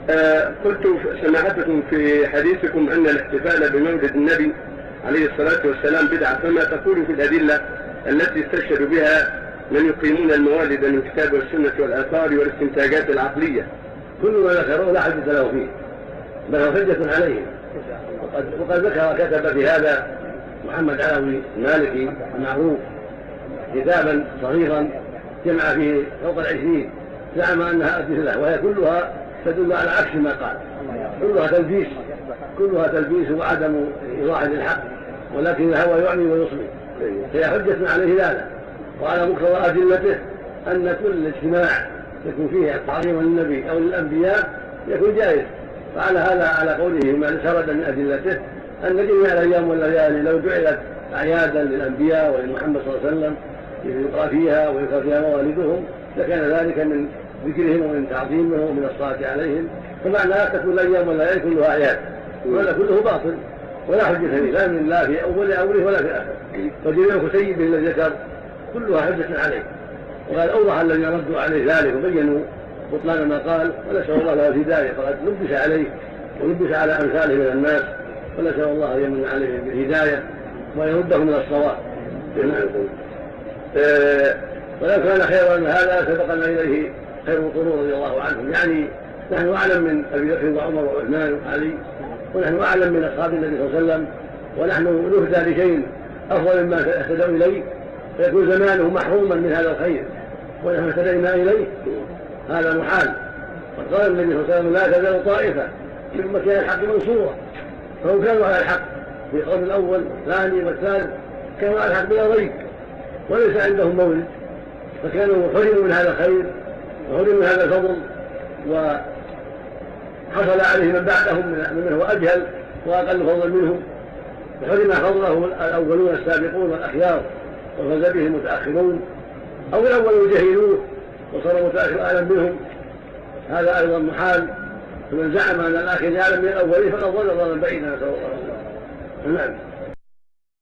قلت سماحتكم في حديثكم أن الاحتفال بمولد النبي عليه الصلاة والسلام بدعة، فما تقول في الأدلة التي استشهد بها من يقيمون الموالد من الكتاب والسنة والآثار والاستنتاجات العقلية؟ كل ما ذكروا لا حجة له فيه، بل هو حجة عليهم. وقد ذكر كتب في هذا محمد علوي المالكي المعروف كتابا صغيرا جمع فيه فوق 20 زعم أنها أدلة، وهي كلها تدل على عكس ما قال، كلها تلبيس وعدم إيضاح للحق، ولكن الهوى يعمي ويصمي، فهي حجة عليه ذلك. وعلى مقتضى أدلته أن كل اجتماع يكون فيه تعظيم للنبي أو للأنبياء يكون جائز. فعلى هذا على قوله ما سرد من أدلته أن جميع الأيام والليالي لو جعلت أعيادا للأنبياء ولمحمد صلى الله عليه وسلم يقرأ فيها ويذكر فيها موالدهم لكان ذلك من ذكرهم ومن تعظيمهم ومن الصلاة عليهم، فمعنى تكون الأيام والليالي كلها أعياد، وهذا كله باطل ولا حجة فيه لا في أول أمره ولا في آخر. فجميع سيده الذي ذكر كلها حجة عليه، وقال أوضح الذين ردوا عليه ذلك وبينوا بطلان ما قال، ونسأل الله له الهداية، فقد لبس عليه ولبس على أمثاله من الناس، ونسأل الله أن يمن عليهم بالهداية ويرده من الصواب. ولو كان خيرا من هذا سبقنا إليه خير القرون رضي الله عنهم، يعني نحن أعلم من أبي بكر وعمر وعثمان وعلي، ونحن أعلم من أصحاب النبي صلى الله عليه وسلم، ونحن نهدى لشيء أفضل مما اهتدوا إليه، فيكون زمانه محروما من هذا الخير ونحن اهتدينا إليه، هذا محال. وقال النبي صلى الله عليه وسلم لا تزال طائفة من مكان الحق منصورة، فهم كانوا على الحق في القرن الأول والثاني والثالث، كانوا على الحق بلا ريب وليس عندهم مولد، فكانوا حرموا من هذا الخير وحرموا من هذا الفضل، وحصل عليه من بعدهم من هو أجهل وأقل فضلا منهم، وحرم فضله الأولون السابقون والأخيار وفاز به المتأخرون، أو الأول جهلوه وصار متأخر أعلم منهم، هذا أيضا محال. فمن زعم أن الآخر يعلم من الأولين فقد ضل ضلالا بعيدا، نسأل الله العافية.